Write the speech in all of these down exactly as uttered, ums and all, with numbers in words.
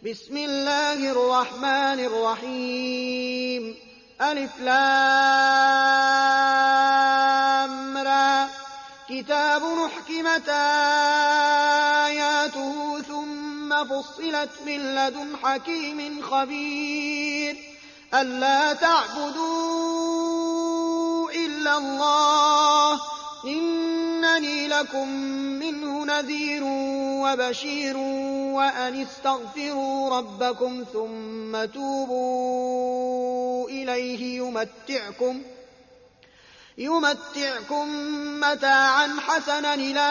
بسم الله الرحمن الرحيم ألف لام را كتاب أحكمت آياته ثم فصلت من لدن حكيم خبير ألا تعبدوا إلا الله إنني لكم منه نذير وبشير وأن استغفروا ربكم ثم توبوا إليه يمتعكم يمتعكم متاعا حسنا إلى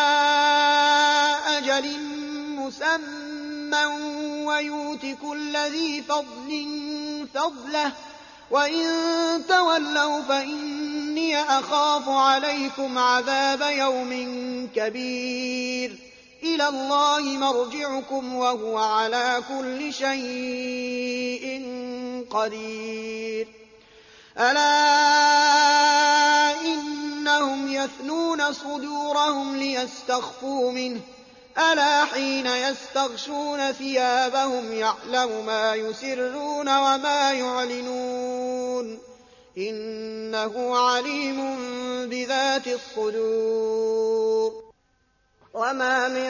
أجل مسمى ويؤت كل ذي فضل فضله وإن تولوا فإني أخاف عليكم عذاب يوم كبير إلى الله مرجعكم وهو على كل شيء قدير ألا إنهم يثنون صدورهم ليستخفوا منه ألا حين يستغشون ثيابهم يعلم ما يسرون وما يعلنون إنه عليم بذات الصدور وما من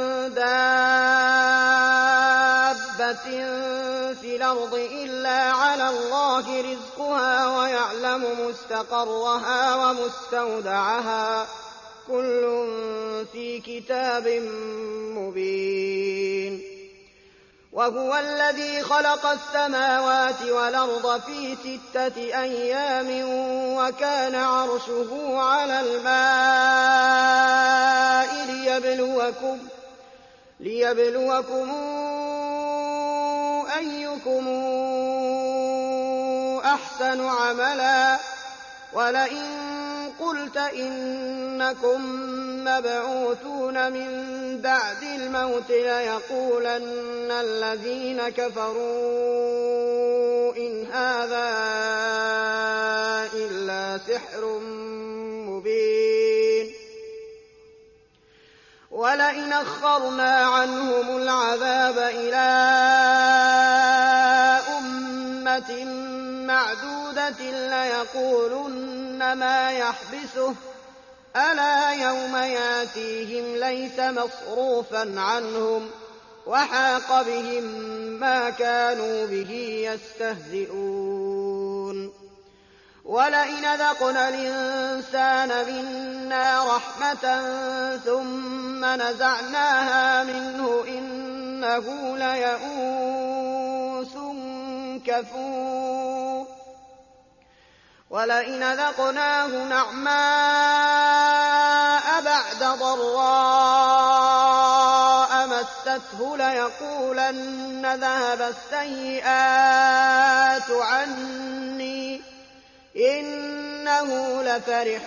دابة في الأرض إلا على الله رزقها ويعلم مستقرها ومستودعها كل في كتاب مبين وهو الذي خلق السماوات والأرض في ستة أيام وكان عرشه على الماء ليبلوكم, ليبلوكم أيكم أحسن عملا ولئن قلت إنكم مبعوثون من بعد الموت ليقولن الذين كفروا إن هذا إلا سحر مبين ولئن أخرنا عنهم العذاب إلى أمة معدودة ليقولن ما يحبسه ألا يوم ياتيهم ليس مصروفا عنهم وحاق بهم ما كانوا به يستهزئون ولئن ذقنا الإنسان منا رحمة ثم نزعناها منه إنه ليئوس كفور ولئن ذقناه نعماء بعد ضراء مسته ليقولن ذهب السيئات عني إنه لفرح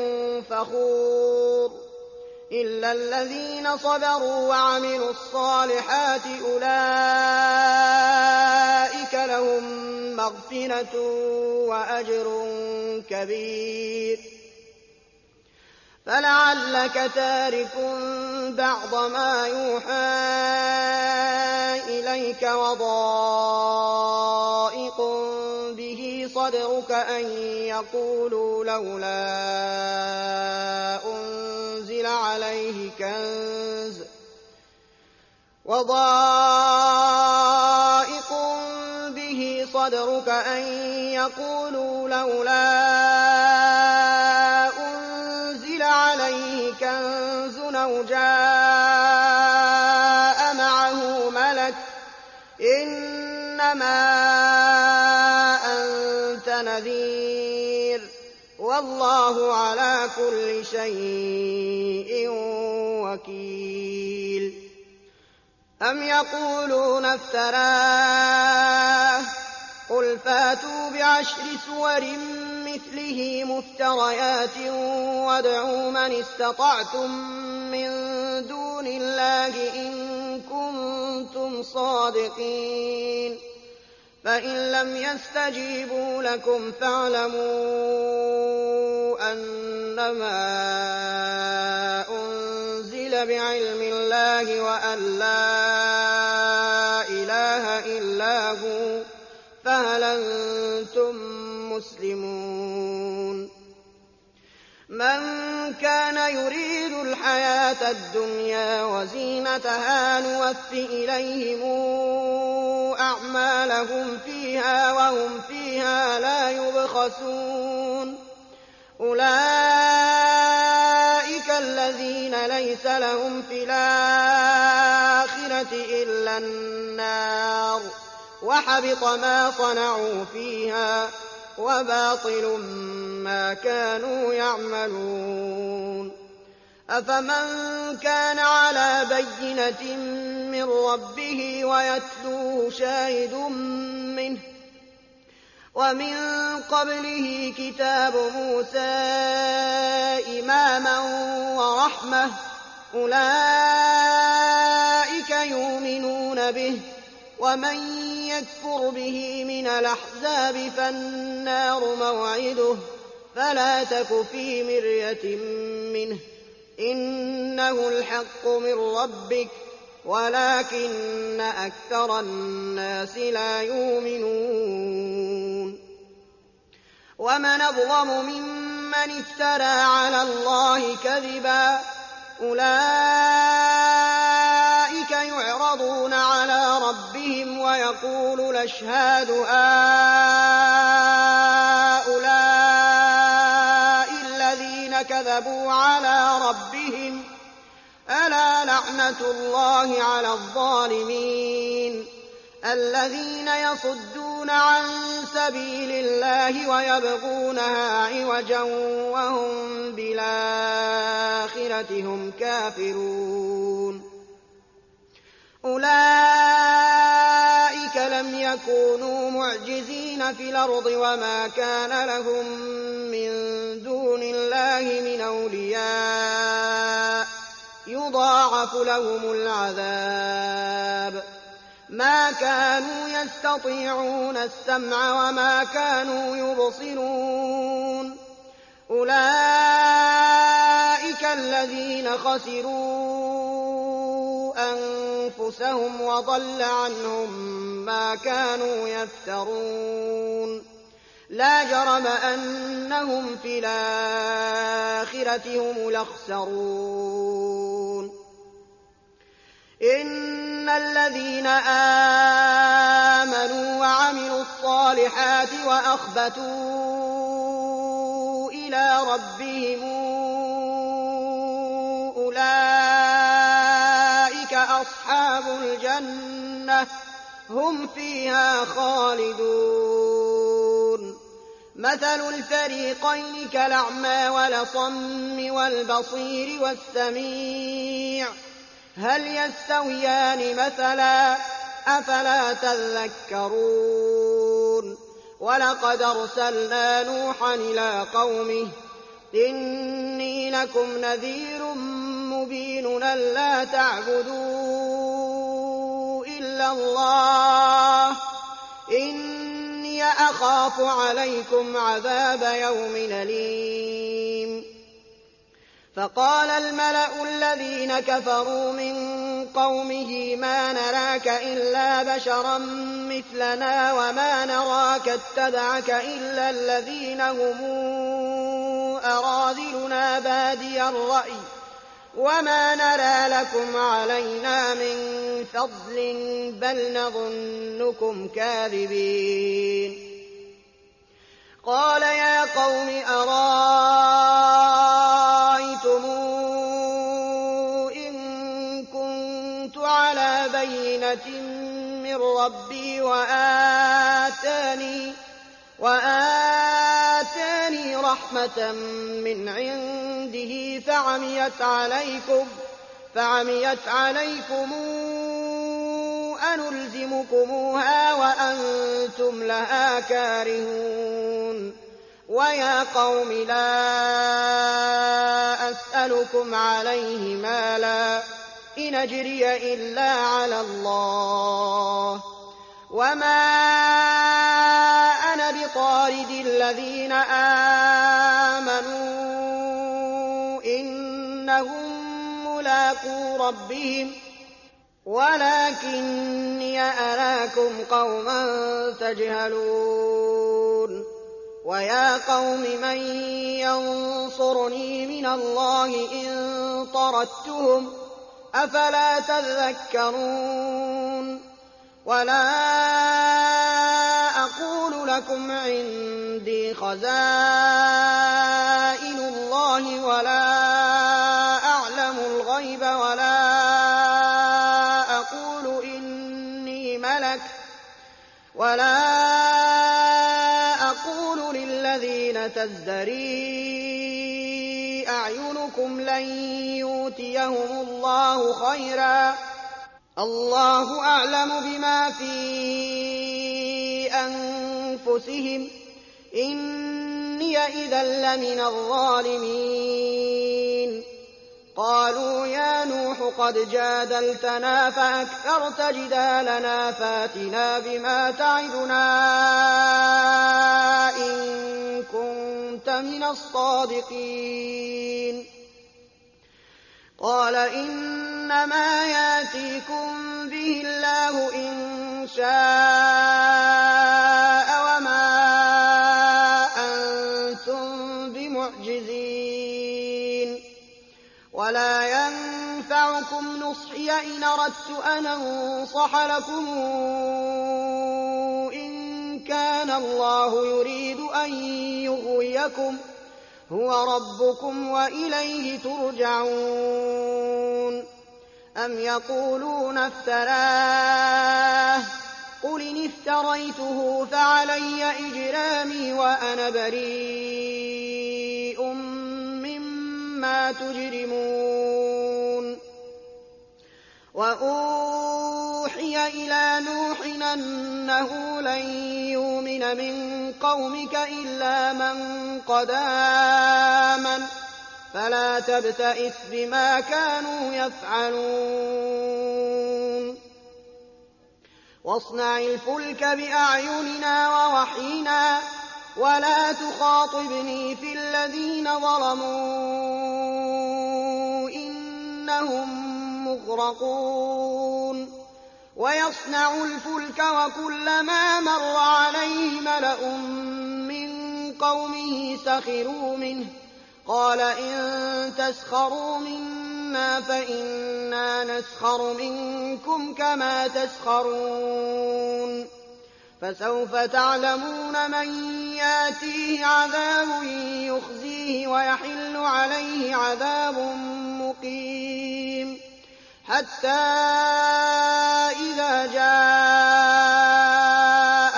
فخور إلا الذين صبروا وعملوا الصالحات أولئك لهم مغفرة وأجر كبير فلعلك تارك بعض ما يوحى إليك وضائق به صدرك أن يقولوا لولا أنزل عليه كنز وضائق به صدرك أن يقولوا لولا أنزل عليه كنز أو جاء معه ملك إنما أنت نذير والله على كل شيء وكيل أم يقولون افتراه قل فاتوا بعشر سور مثله مفتريات وادعوا من استطعتم من دون الله إن كنتم صادقين فإن لم يستجيبوا لكم فاعلموا أنما أنزل بعلم الله وأن لا إله إلا هو فهل أنتم مسلمون من كان يريد الحياة الدنيا وزينتها نوف إليهم أعمالهم فيها وهم فيها لا يبخسون أولئك الذين ليس لهم في الآخرة إلا النار وحبط ما صنعوا فيها وباطل ما كانوا يعملون أفمن كان على بينة من ربه ويتلوه شاهد منه ومن قبله كتاب موسى إماما ورحمة أولئك يؤمنون به ومن يكفر به من الأحزاب فالنار موعده فلا تك في مرية منه إنه الحق من ربك ولكن أكثر الناس لا يؤمنون ومن أظلم ممن افترى على الله كذبا أولئك يعرضون على ربهم ويقول الأشهاد هؤلاء الذين كذبوا على ربهم ألا لعنة الله على الظالمين الذين يصدون عن سبيل الله ويبغونها عوجا وهم بالآخرة هم كافرون أولئك لم يكونوا معجزين في الأرض وما كان لهم من دون الله من أولياء يضاعف لهم العذاب ما كانوا يستطيعون السمع وما كانوا يبصرون أولئك الذين خسروا أنفسهم وضل عنهم ما كانوا يفترون لا جرم أنهم في الآخرة هم الأخسرون إن الذين آمنوا وعملوا الصالحات وأخبتوا إلى ربهم أولئك أصحاب الجنة هم فيها خالدون مثل الفريقين كالأعمى والأصم والبصير والسميع هل يستويان مثلا أفلا تذكرون ولقد أرسلنا نوحا إلى قومه إني لكم نذير مبين ألا تعبدوا إلا الله إني أخاف عليكم عذاب يوم أليم فقال الملأ الذين كفروا من قومه ما نراك إلا بشرا مثلنا وما نراك اتبعك إلا الذين هم أراذلنا بادي الرأي وما نرى لكم علينا من فضل بل نظنكم كاذبين قال يا قوم أرأيتم إن كنت على بينة من ربي وآتاني, وآتاني رحمة من عنده فعميت عليكم, فعميت عليكم أنلزمكموها وأنتم لها كارهون ويا قوم لا أسألكم عليه مالا إن أجري إلا على الله وما أنا بطارد الذين آمنوا إنهم ملاقو ربهم ولكني أراكم قوما تجهلون ويا قوم من ينصرني من الله إن طردتهم أفلا تذكرون ولا أقول لكم عندي خزائن الله ولا أعلم الغيب ولا أقول إني ملك ولا أقول للذين تزدري أعينكم لن يؤتيهم الله خيرا الله أعلم بما في أنفسهم إني إذا لمن الظالمين قالوا يا نوح قد جادلتنا فأكثرت جدالنا فاتنا بما تعدنا إن كنت من الصادقين قال إنما ياتيكم به الله إن شاء وما أنتم بمعجزين ولا ينفعكم نصحي إن أردت أن أنصح لكم إن كان الله يريد أن يغويكم هو ربكم وإليه ترجعون أم يقولون افتراه قل إن افتريته فعلي إجرامي وأنا بريء مما تجرمون وأوحي إلى نوح أنه لن يؤمن من قومك إلا من قد آمن فلا تبتئس بما كانوا يفعلون واصنع الفلك بأعيننا ووحينا ولا تخاطبني في الذين ظلموا إنهم مغرقون ويصنع الفلك وكلما مر عليه ملأ من قومه سخروا منه قال إن تسخروا منا فإنا نسخر منكم كما تسخرون فسوف تعلمون من ياتيه عذاب يخزيه ويحل عليه عذاب مقيم حتى إذا جاء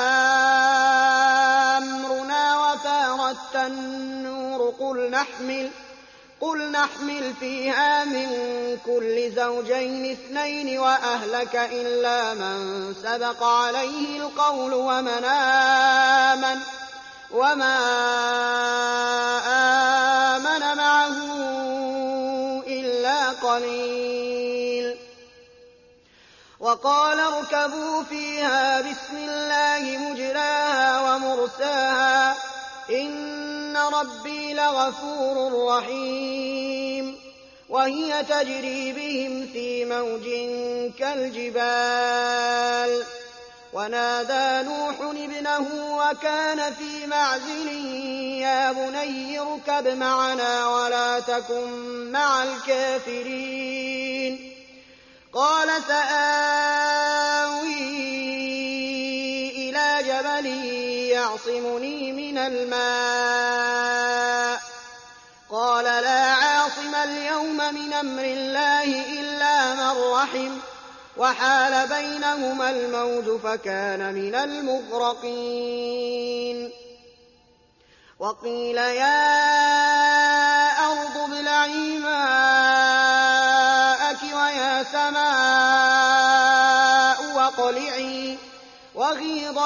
أمرنا وفارت النور قل نحمل قل نحمل فيها من كل زوجين اثنين وأهلك إلا من سبق عليه القول ومن آمن وما آمن معه إلا قليل وقال اركبوا فيها بسم الله مجراها ومرساها إن ربي لغفور رحيم وهي تجري بهم في موج كالجبال ونادى نوح ابنه وكان في معزل يا بني اركب معنا ولا تكن مع الكافرين قال سآوي إلى جبل يعصمني من الماء قال لا عاصم اليوم من أمر الله إلا من رحم وحال بينهما الموج فكان من المغرقين وقيل يا أرض ابلعي ماءك ويا سماء واقلعي وغيض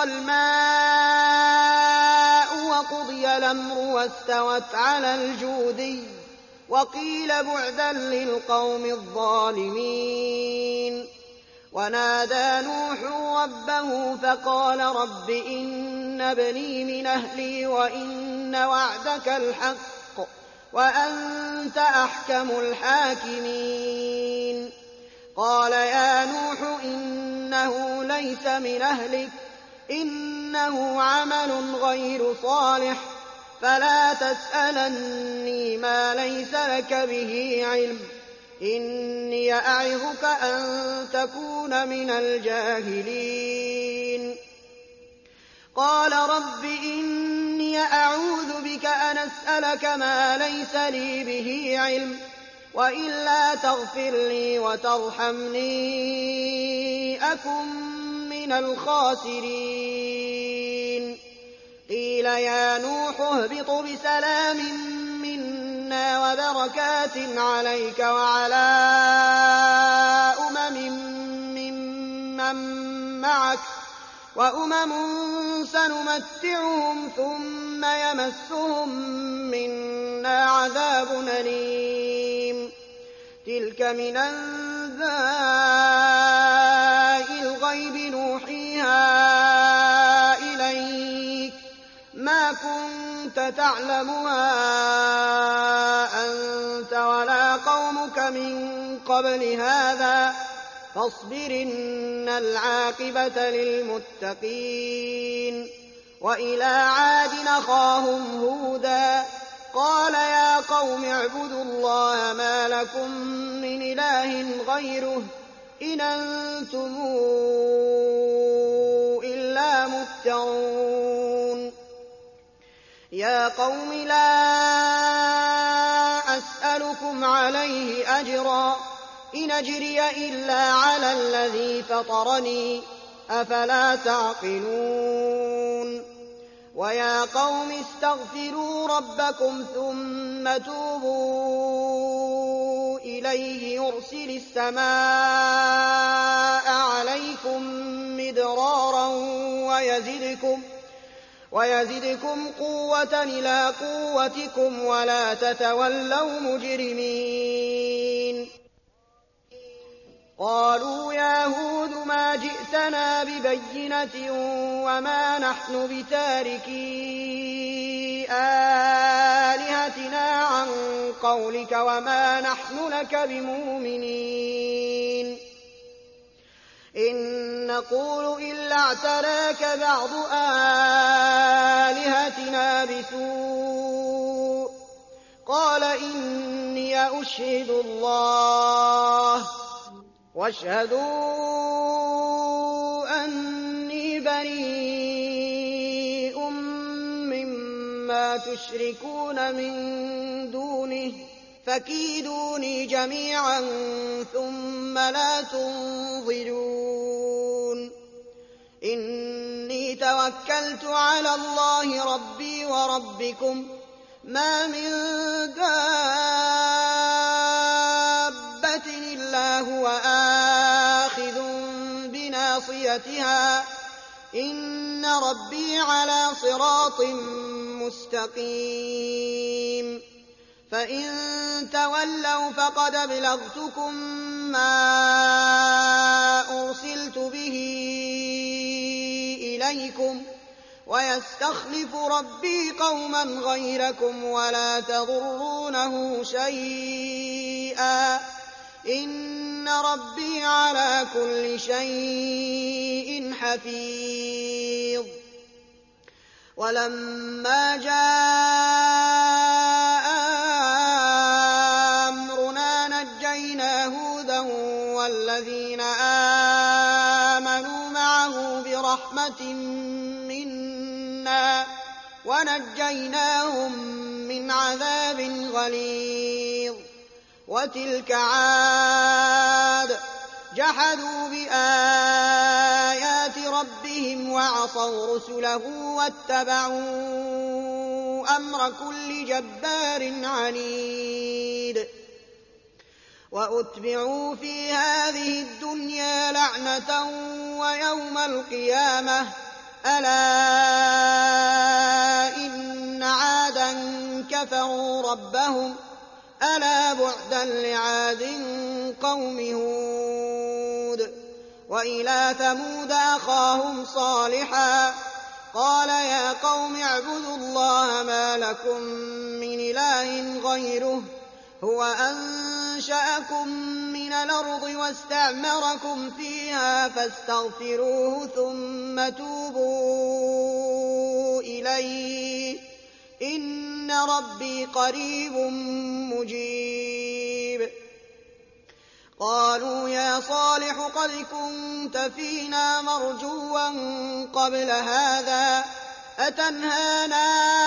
الماء وقضي الأمر واستوت على الجودي وقيل بعدا للقوم الظالمين ونادى نوح ربه فقال رب إن ابني من أهلي وإن وعدك الحق وأنت أحكم الحاكمين قال يا نوح إنه ليس من أهلك إنه عمل غير صالح فلا تسألني ما ليس لك به علم إني أعظك أن تكون من الجاهلين قال رب إني أعوذ بك أن أسألك ما ليس لي به علم وإلا تغفر لي وترحمني أكن من الخاسرين قيل يا نوح اهبط بسلام منا وبركات عليك وعلى أمم ممن معك وأمم سنمتعهم ثم يمسهم منا عذاب أليم تلك من أنباء الغيب نوحيها إليك ما كنت تعلمها أنت ولا قومك من قبل هذا فاصبر إن العاقبة للمتقين وإلى عاد أخاهم هودا قال يا قوم اعبدوا الله ما لكم من إله غيره إن أنتم إلا مفترون يا قوم لا أسألكم عليه أجرا إن أجري إلا على الذي فطرني أفلا تعقلون ويا قوم استغفروا ربكم ثم توبوا إليه يرسل السماء عليكم مدرارا ويزدكم ويزدكم قوة إلى قوتكم ولا تتولوا مجرمين قالوا يا هود ما جئتنا ببينة وما نحن بتاركي آلهتنا عن قولك وما نحن لك بمؤمنين إن نقول إلا اعتراك بعض آلهتنا بسوء قال إني أشهد الله واشهدوا أني بريء مما تشركون من دونه فكيدوني جميعا ثم لا تنظرون إني توكلت على الله ربي وربكم ما من دابة إلا هو آخذ بناصيتها إن ربي على صراط مستقيم فإن تولوا فقد أبلغتكم ما أرسلت به إليكم ويستخلف ربي قوما غيركم ولا تضرونه شيئا إن ربي على كل شيء حفيظ ولما جاء أمرنا نجينا هودا والذين آمنوا معه برحمة منا ونجيناهم من عذاب غليظ وتلك عاد جحدوا بآيات ربهم وعصوا رسله واتبعوا أمر كل جبار عنيد وأتبعوا في هذه الدنيا لعنة ويوم القيامة ألا إن عادا كفروا ربهم ألا بعدا لعاد قوم هود وإلى ثمود أخاهم صالحا قال يا قوم اعبدوا الله ما لكم من إله غيره هو أنشأكم من من الأرض واستعمركم فيها فاستغفروه ثم توبوا إليه إن ربي قريب مجيب. قالوا يا صالح قد كنت فينا مرجوا قبل هذا أتنهانا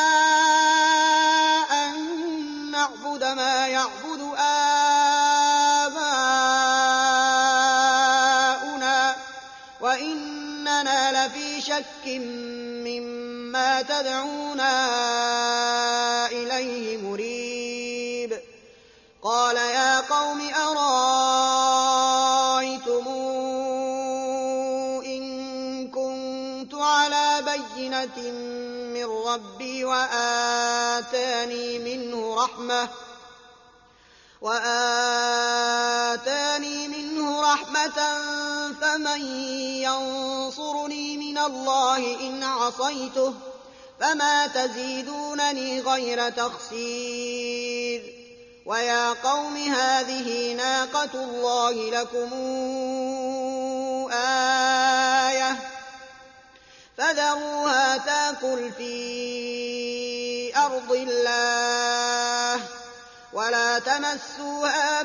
أن نعبد ما يعبد آباؤنا وإننا لفي شك مما تدعونا إليه مريب. قال يا قوم أرأيتم إن كنت على بينة من ربي وآتاني منه رحمة وآتاني منه رحمة فمن ينصرني من الله إن عصيته فما تزيدونني غير تخسير. ويا قوم هذه ناقة الله لكم آية فذروها تاكل في أرض الله ولا تمسوها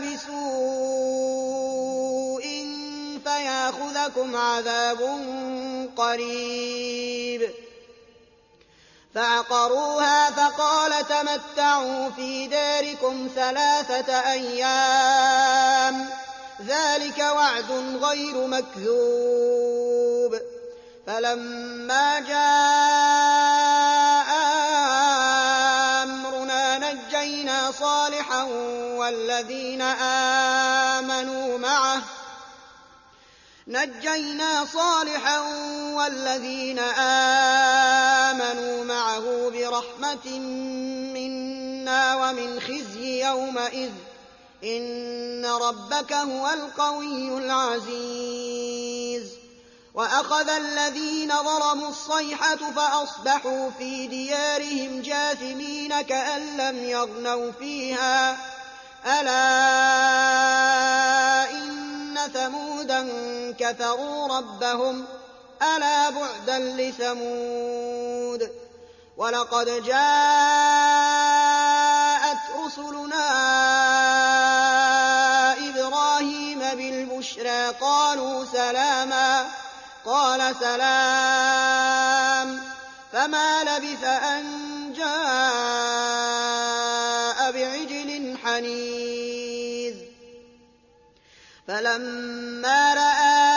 بسوء فياخذكم عذاب قريب. فعقروها فقال تمتعوا في داركم ثلاثة أيام ذلك وعد غير مكذوب. فلما جاء أمرنا نجينا صالحا والذين آمنوا معه نجينا صالحا والذين آمنوا معه برحمة منا ومن خزي يومئذ إن ربك هو القوي العزيز. وأخذ الذين ظلموا الصيحة فأصبحوا في ديارهم جاثمين كأن لم يغنوا فيها ألا إن ثمودا كفروا ربهم ألا بعدا لثمود. ولقد جاءت رسلنا إبراهيم بالبشرى قالوا سلاما قال سلام فما لبث أن جاء بعجل حنيذ. فلما رأى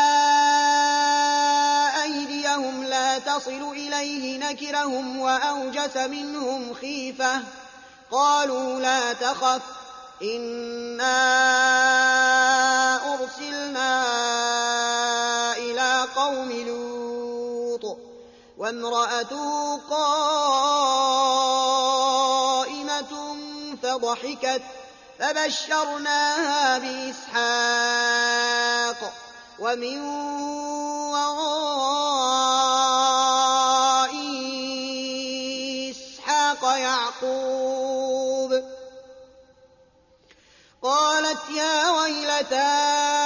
أيديهم لا تصل إليه نكرهم وأوجس منهم خيفة قالوا لا تخف إنا أرسلنا إلى قوم لوط وامرأته قائمة فضحكت فبشرناها بإسحاق ومن وراء إسحاق يعقوب. قالت يا ويلتى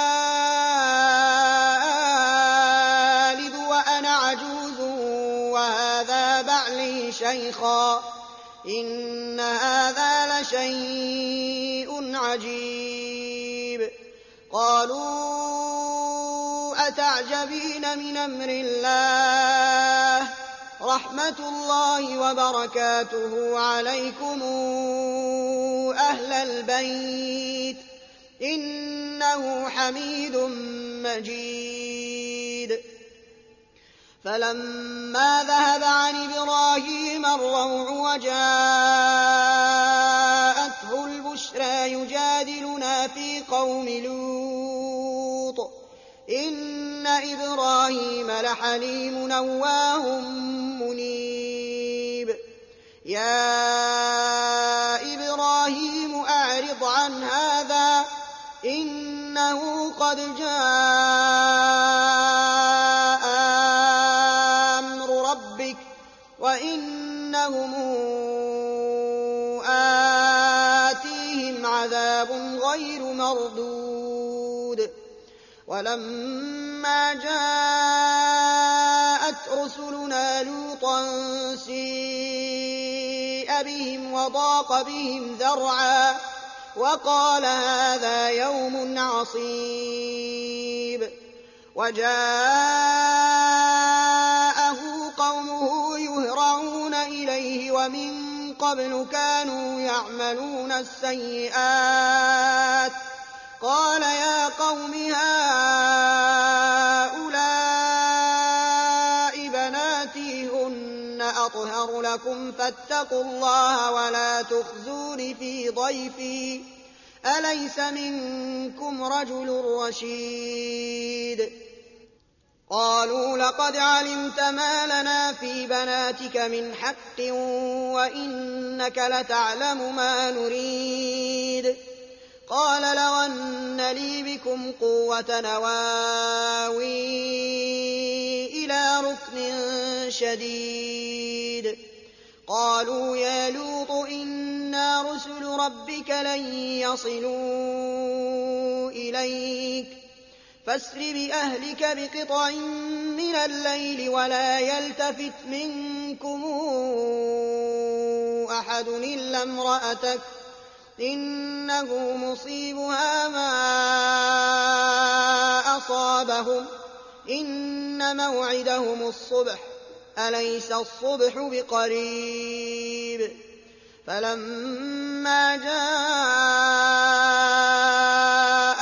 ألد وأنا عجوز وهذا بعلي شيخا إن هذا لشيء عجيب. قالوا أتعجبين من أمر الله رحمة الله وبركاته عليكم أهل البيت إنه حميد مجيد. فلما ذهب عن إبراهيم الروع وجاءته البشرى يجادلنا في قوم لوط إن إبراهيم لحليم أواه منيب. يا إبراهيم أعرض عن هذا إنه قد جاء أمر ربك وإنهم آتيهم عذاب غير مردود ولما جاءت رسلنا لوطا سيء بهم وضاق بهم ذرعا وقال هذا يوم عصيب وجاءه قومه يهرعون إليه ومن قبل كانوا يعملون السيئات قال يا قوم هؤلاء بناتي هن أطهر لكم فاتقوا الله ولا تخزون في ضيفي أليس منكم رجل رشيد قالوا لقد علمت ما لنا في بناتك من حق وإنك لتعلم ما نريد قال لو أن لي بكم قوة نواوي إلى ركن شديد قالوا يا لوط إنا رسل ربك لن يصلوا إليك فاسر بأهلك بقطع من الليل ولا يلتفت منكم أحد إلا امرأتك إنه مصيبها ما أصابهم إن موعدهم الصبح أليس الصبح بقريب فلما جاء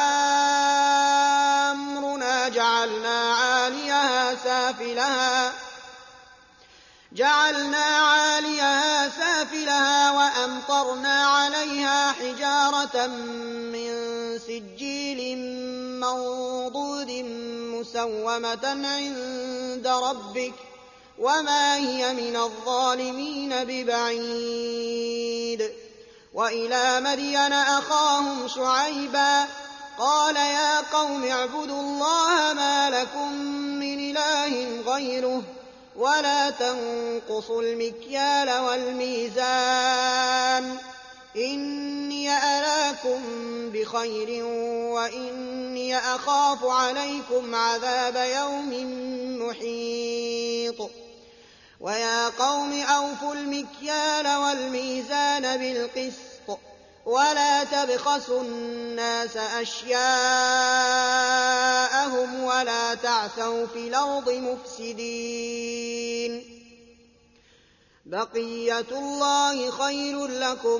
أمرنا جعلنا عاليها سافلها جعلنا عاليها سافلها وأمطرنا عليها حجارة من سجيل منضود مسومة عند ربك وما هي من الظالمين ببعيد وإلى مدين أخاهم شعيبا قال يا قوم اعبدوا الله ما لكم من إله غيره ولا تنقصوا المكيال والميزان إني أراكم بخير وإني أخاف عليكم عذاب يوم محيط ويا قوم أوفوا المكيال والميزان بالقسط ولا تبخسوا الناس أشياءهم ولا تعثوا في الأرض مفسدين بقية الله خير لكم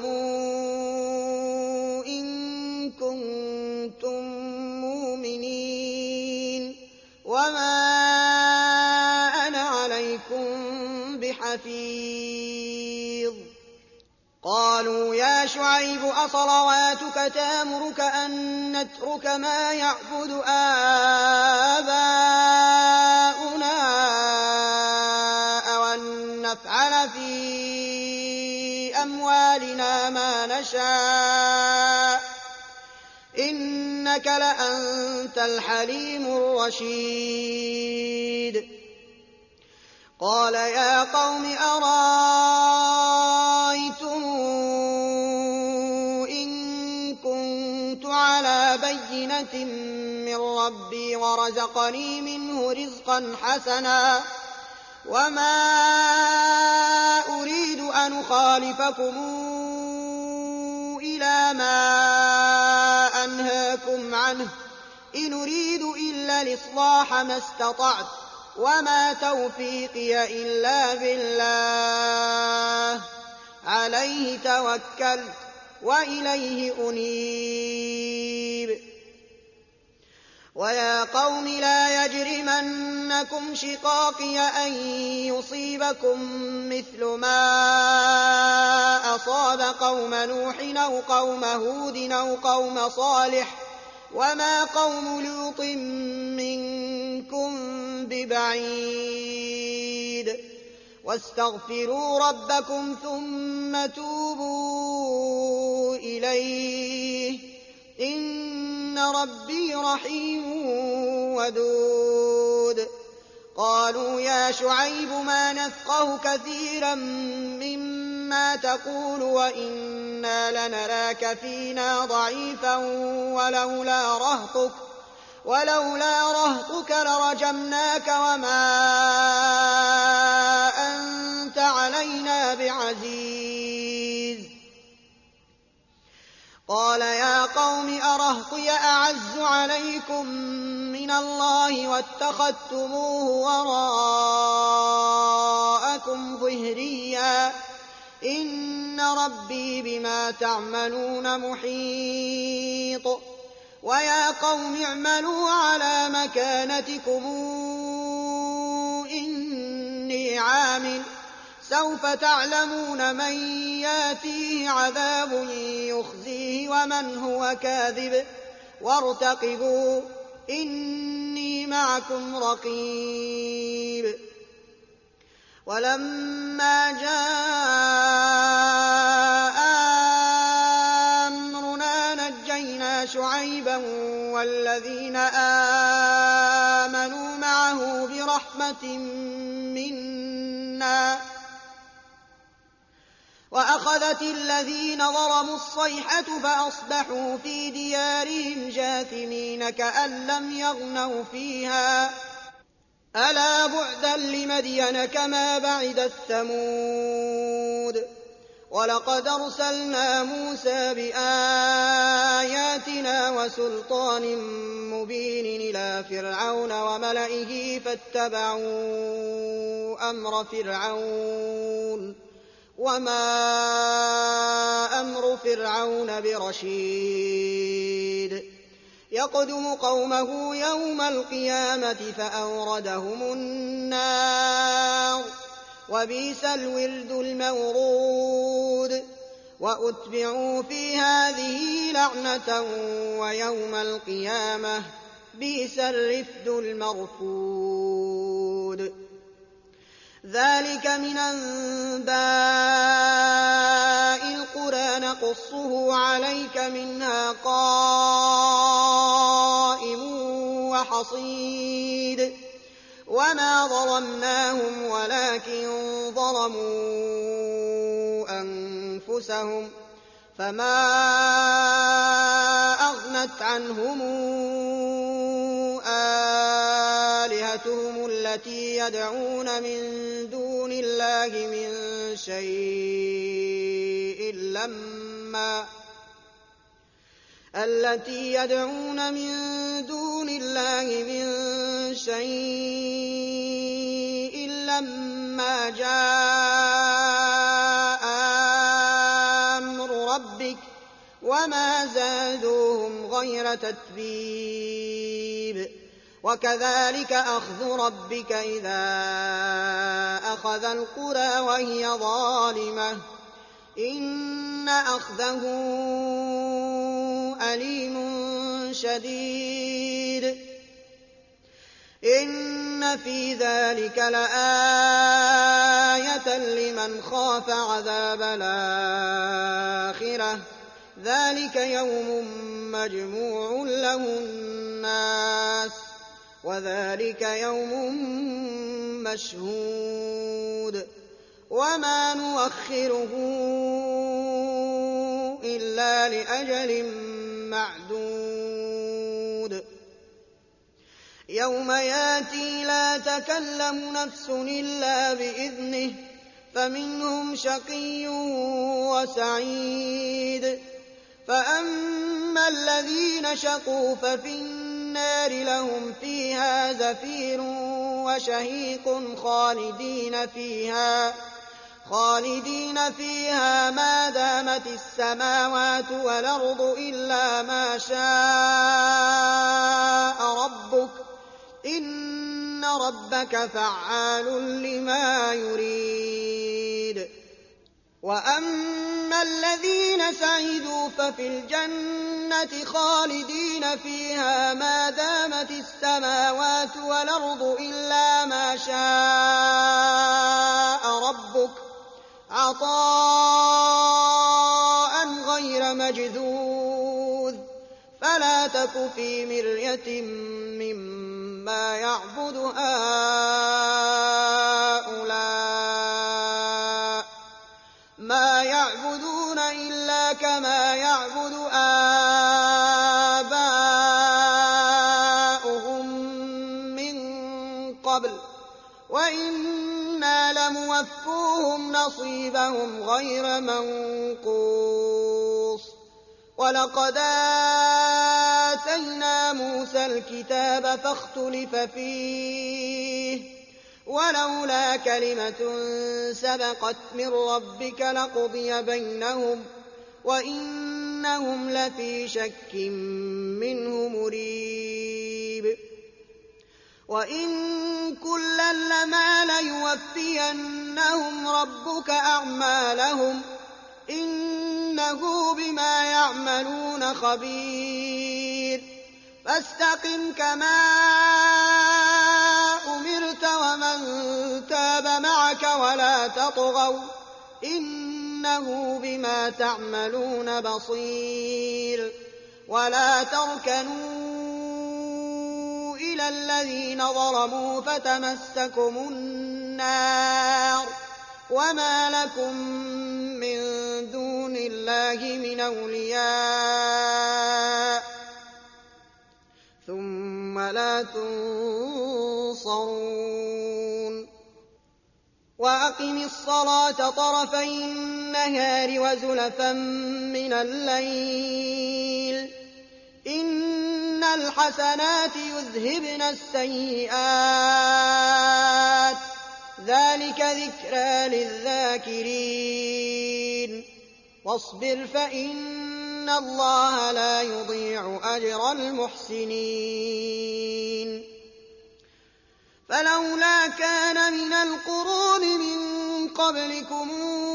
إن كنتم مؤمنين وما أنا عليكم بحفيظ قالوا يا شعيب أصلواتك تامرك أن نترك ما يعبد آباؤنا أو أن نفعل في أموالنا ما نشاء إنك لأنت الحليم الرشيد قال يا قوم أرايتم إن كنت على بينة من ربي ورزقني منه رزقا حسنا وما أريد أن أخالفكم إلى ما أنهاكم عنه إن أريد إلا الإصلاح ما استطعت وما توفيقي إلا بالله عليه توكلت وإليه أنيب ويا قوم لا يجرمنكم شقاقي أن يصيبكم مثل ما أصاب قوم نوح أو قوم هود أو قوم صالح وما قوم لوط منكم ببعيد واستغفروا ربكم ثم توبوا إليه إن ربي رحيم ودود قالوا يا شعيب ما نفقه كثيرا مما تقول وإنا لنراك فينا ضعيفا ولولا رهطك ولولا رهطك لرجمناك وما أنت علينا بعزيز. قال يا قوم أرهطي أعز عليكم من الله واتخذتموه وراءكم ظهريا إن ربي بما تعملون محيط. ويا قوم اعملوا على مكانتكم إني عامل سوف تعلمون من ياتيه عذاب يخزيه ومن هو كاذب وارتقبوا إني معكم رقيب. ولما جاء أمرنا نجينا شعيبا والذين آمنوا معه برحمة منا وأخذت الذين ظلموا الصيحة فأصبحوا في ديارهم جاثمين كأن لم يغنوا فيها ألا بعدا لمدين كما بعدت ثمود. ولقد أرسلنا موسى بآياتنا وسلطان مبين إلى فرعون وملئه فاتبعوا أمر فرعون وما أمر فرعون برشيد. يقدم قومه يوم القيامة فأوردهم النار وبئس الورد المورود. وأتبعوا في هذه لعنة ويوم القيامة بئس الرفد المرفود. ذلك من أنباء القرى نقصه عليك منها قائم وحصيد. وما ظلمناهم ولكن ظلموا أنفسهم فما أغنت عنهم آلهتهم التي يدعون من دون الله من شيء لما التي يدعون من دون الله من شيء لما جاء أمر ربك وما زادوهم غير تتبيب. وكذلك أخذ ربك إذا أخذ القرى وهي ظالمة إن أخذه أليم شديد. إن في ذلك لآية لمن خاف عذاب الآخرة ذلك يوم مجموع له الناس وذلك يوم مشهود. وما نؤخره إلا لأجل معدود. يوم ياتي لا تكلم نفس إلا بإذنه فمنهم شقي وسعيد. فأما الذين شقوا ففي النار لهم فيها زفير وشهيق خالدين فيها خالدين فيها ما دامت السماوات والأرض إلا ما شاء ربك إن ربك فعال لما يريد. وأما الذين سعدوا ففي الجنة خالدين فيها ما دامت السماوات والأرض إلا ما شاء ربك عطاء غير مجذوذ. فلا تك في مرية مما يعبد هؤلاء ما يعبدون إلا كما يعبد إنا لموفوهم نصيبهم غير منقوص ولقد آتينا موسى الكتاب فاختلف فيه ولولا كلمة سبقت من ربك لقضي بينهم وإنهم لفي شك منه مريب وإن كلا لما ليوفينهم ربك أعمالهم إنه بما يعملون خبير فاستقم كما أمرت ومن تاب معك ولا تطغوا إنه بما تعملون بصير ولا تركنوا إلى الذين ظلموا فتمسكم النار وما لكم من دون الله من أولياء ثم لا تنصرون وأقم الصلاة طرفي النهار وزلفا من الليل إن الحسنات يذهبن السيئات ذلك ذكرى للذاكرين واصبر فإن الله لا يضيع أجر المحسنين فلولا كان من القرون من قبلكم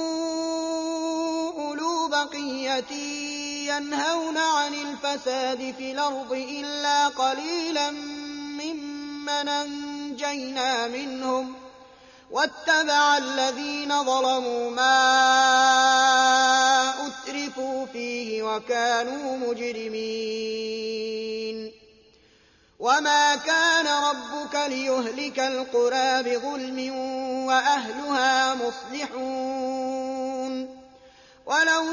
أولو بقية ينهون عن الفساد في الأرض إلا قليلا ممن أنجينا منهم واتبع الذين ظلموا ما أترفوا فيه وكانوا مجرمين وما كان ربك ليهلك القرى بظلم وأهلها مصلحون ولو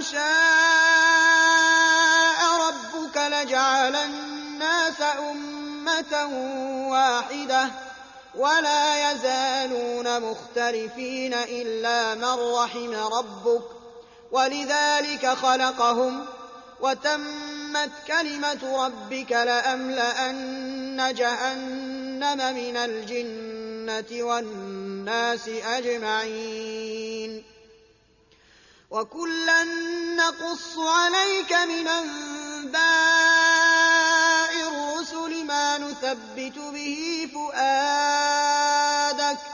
شاء ربك لجعل الناس أمة واحدة ولا يزالون مختلفين إلا من رحم ربك ولذلك خلقهم وتمت كلمة ربك لأملأن جهنم من الجنة والناس أجمعين وكلا نقص عليك من أنباء الرسل ما نثبت به فؤادك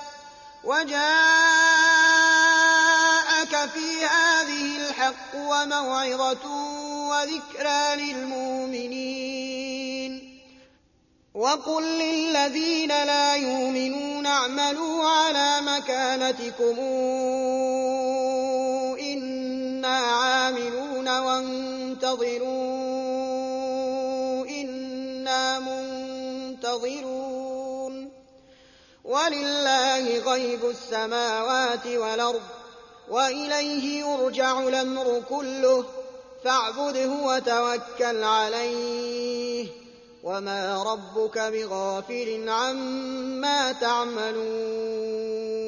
وجاءك في هذه الحق وموعظة وذكرى للمؤمنين وقل للذين لا يؤمنون اعملوا على مكانتكم إنا عاملون وانتظروا إنا منتظرون ولله غيب السماوات والأرض وإليه يرجع الأمر كله فاعبده وتوكل عليه وما ربك بغافل عما تعملون